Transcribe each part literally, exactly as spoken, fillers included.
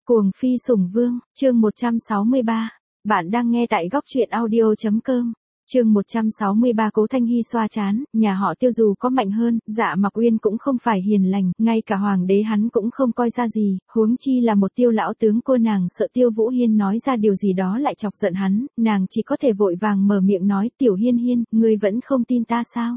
Cuồng phi sủng vương, chương một trăm sáu mươi ba. Bạn đang nghe tại góc truyện audio chấm com. Chương một trăm sáu mươi ba. Cố Thanh Hy xoa trán, nhà họ Tiêu dù có mạnh hơn, Dạ Mặc Uyên cũng không phải hiền lành, ngay cả hoàng đế hắn cũng không coi ra gì, huống chi là một Tiêu lão tướng. Cô nàng sợ Tiêu Vũ Hiên nói ra điều gì đó lại chọc giận hắn, nàng chỉ có thể vội vàng mở miệng nói, Tiểu Hiên Hiên, ngươi vẫn không tin ta sao?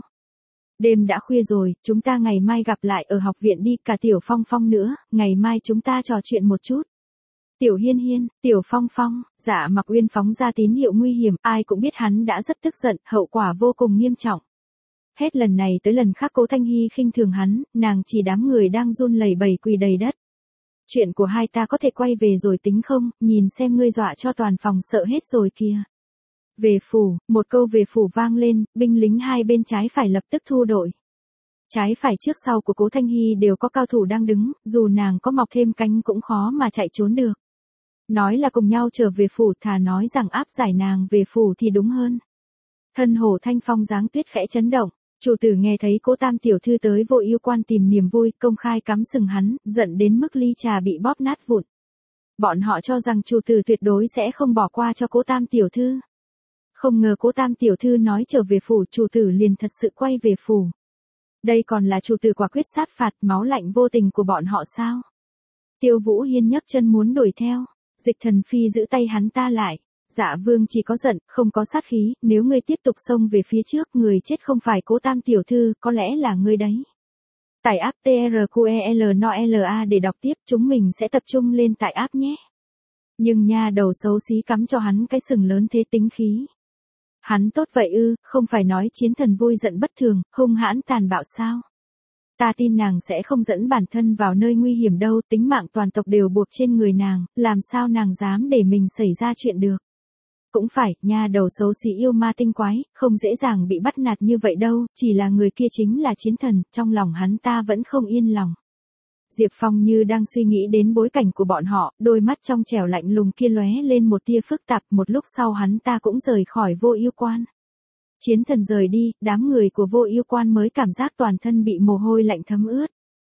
Đêm đã khuya rồi, chúng ta ngày mai gặp lại ở học viện đi, cả Tiểu Phong Phong nữa, ngày mai chúng ta trò chuyện một chút. Tiểu Hiên Hiên, Tiểu Phong Phong, Dạ Mặc Uyên phóng ra tín hiệu nguy hiểm, ai cũng biết hắn đã rất tức giận, hậu quả vô cùng nghiêm trọng. Hết lần này tới lần khác Cố Thanh Hy khinh thường hắn, nàng chỉ đám người đang run lẩy bẩy quỳ đầy đất. Chuyện của hai ta có thể quay về rồi tính không, nhìn xem ngươi dọa cho toàn phòng sợ hết rồi kìa. Về phủ, một câu về phủ vang lên, binh lính hai bên trái phải lập tức thu đội. Trái phải trước sau của Cố Thanh Hy đều có cao thủ đang đứng, dù nàng có mọc thêm cánh cũng khó mà chạy trốn được. Nói là cùng nhau trở về phủ, thà nói rằng áp giải nàng về phủ thì đúng hơn. Thân Hổ Thanh Phong dáng tuyết khẽ chấn động, chủ tử nghe thấy Cố tam tiểu thư tới Vô Ưu Quan tìm niềm vui, công khai cắm sừng hắn, giận đến mức ly trà bị bóp nát vụn. Bọn họ cho rằng chủ tử tuyệt đối sẽ không bỏ qua cho Cố tam tiểu thư. Không ngờ Cố tam tiểu thư nói trở về phủ, chủ tử liền thật sự quay về phủ. Đây còn là chủ tử quả quyết sát phạt, máu lạnh vô tình của bọn họ sao? Tiêu Vũ Hiên nhấc chân muốn đuổi theo. Dịch Thần Phi giữ tay hắn ta lại. Dạ Vương chỉ có giận, không có sát khí, nếu ngươi tiếp tục xông về phía trước, người chết không phải Cố tam tiểu thư, có lẽ là ngươi đấy. Tải app tê rờ quy e lờ en o lờ a để đọc tiếp, chúng mình sẽ tập trung lên tải app nhé. Nhưng nha đầu xấu xí cắm cho hắn cái sừng lớn thế tính khí. Hắn tốt vậy ư, không phải nói chiến thần vui giận bất thường, hung hãn tàn bạo sao? Ta tin nàng sẽ không dẫn bản thân vào nơi nguy hiểm đâu, tính mạng toàn tộc đều buộc trên người nàng, làm sao nàng dám để mình xảy ra chuyện được. Cũng phải, nha đầu xấu xí yêu ma tinh quái, không dễ dàng bị bắt nạt như vậy đâu, chỉ là người kia chính là chiến thần, trong lòng hắn ta vẫn không yên lòng. Diệp Phong như đang suy nghĩ đến bối cảnh của bọn họ, đôi mắt trong trẻo lạnh lùng kia lóe lên một tia phức tạp, một lúc sau hắn ta cũng rời khỏi Vô Ưu Quan. Chiến thần rời đi, đám người của Vô Ưu Quan mới cảm giác toàn thân bị mồ hôi lạnh thấm ướt.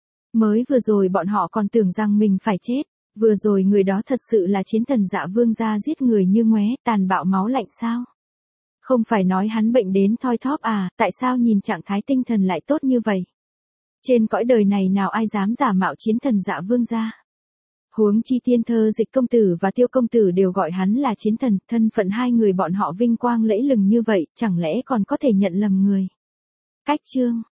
Mới vừa rồi bọn họ còn tưởng rằng mình phải chết, vừa rồi người đó thật sự là chiến thần Dạ Vương gia giết người như ngoé, tàn bạo máu lạnh sao? Không phải nói hắn bệnh đến thoi thóp à, tại sao nhìn trạng thái tinh thần lại tốt như vậy? Trên cõi đời này nào ai dám giả mạo chiến thần Dạ Vương gia? Huống chi Tiên Thơ Dịch công tử và Tiêu công tử đều gọi hắn là chiến thần, thân phận hai người bọn họ vinh quang lẫy lừng như vậy, chẳng lẽ còn có thể nhận lầm người. Cách chương,